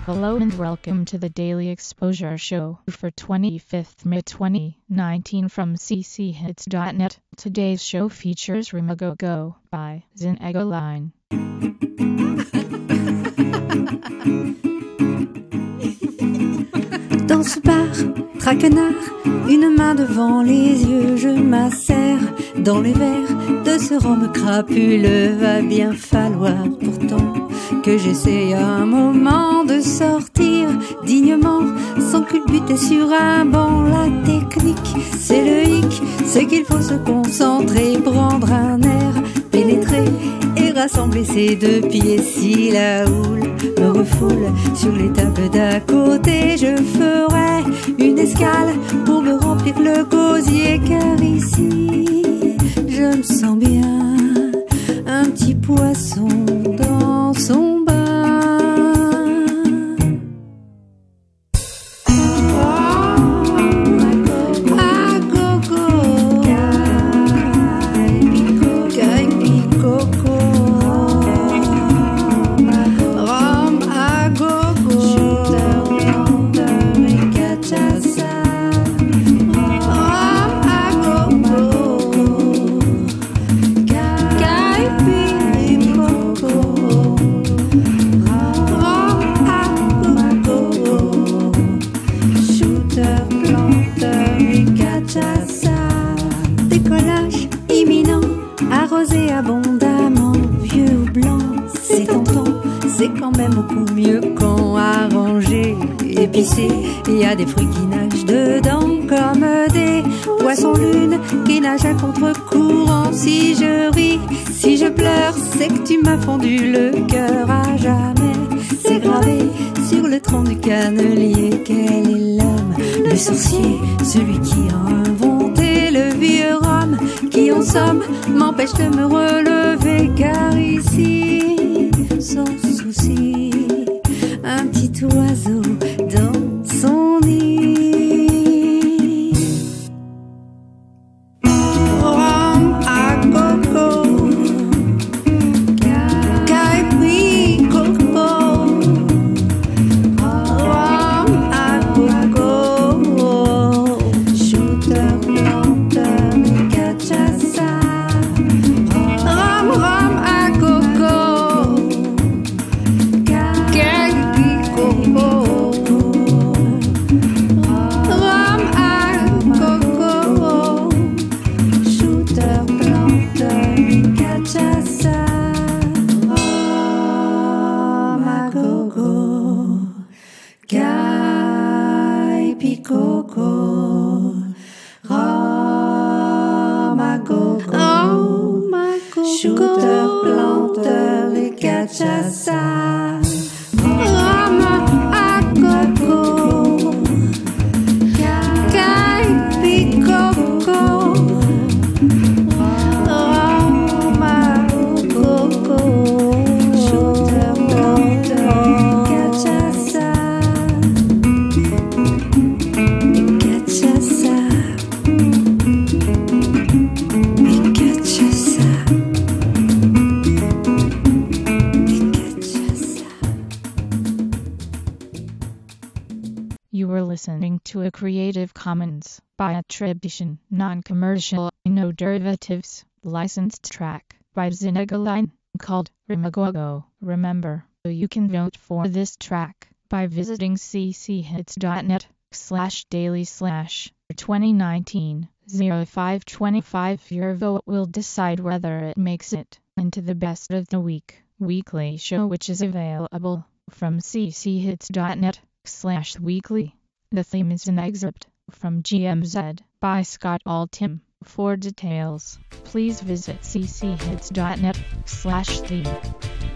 Hello and welcome to the Daily Exposure Show for 25th May 2019 from cchits.net. Today's show features Remagogo by Zinegoline. Dans ce bar, traquenard, une main devant les yeux, je m'asserre dans les verres de ce rhum crapuleux. Va bien falloir pourtant que j'essaye un moment de sortir dignement, sans culbuter sur un banc. La technique, c'est le hic, c'est qu'il faut se concentrer, prendre un air, pénétrer et rassembler ses deux pieds. Si la houle me refoule sur les tables d'à côté, je ferai une escale pour me remplir le gosier, car ici je me sens bien, un petit poisson dans son bain. Décollage imminent, arrosé abondamment, vieux ou blanc, c'est tentant, c'est quand même beaucoup mieux quand arrangé, épicé. Il y a des fruits qui nagent dedans comme des poissons lunes qui nagent à contre-courant. Si je ris, si je pleure, c'est que tu m'as fondu le cœur à jamais. C'est gravé sur le tronc du cannelier. Quel est l'homme, le sorcier, celui qui a inventé le vieux rhum, qui en somme m'empêche de me relever, car ici, sans souci, un petit oiseau dans son nid. Rhum à coco, caipi coco, rhum à coco, shooter, planteur et cachaça. Rhum, rhum à coco, caipi coco, rhum à coco, shooter, planteur et cachaça. Rhum à coco, caipi coco, rhum à coco, shooter, planteur et cachaça. Rhum à coco, caipi coco, rhum à coco, shooter, planteur et cachaça. Cachaça, cachaça, cachaça. You were listening to a Creative Commons by attribution, non-commercial, no derivatives, licensed track by Zinegoline called Remagogo. Remember, you can vote for this track by visiting cchits.net/daily/2019-0525. Your vote will decide whether it makes it into the best of the week weekly show, which is available from cchits.net/weekly. The theme is an excerpt from GMZ by Scott Altham. For details, please visit cchits.net/theme.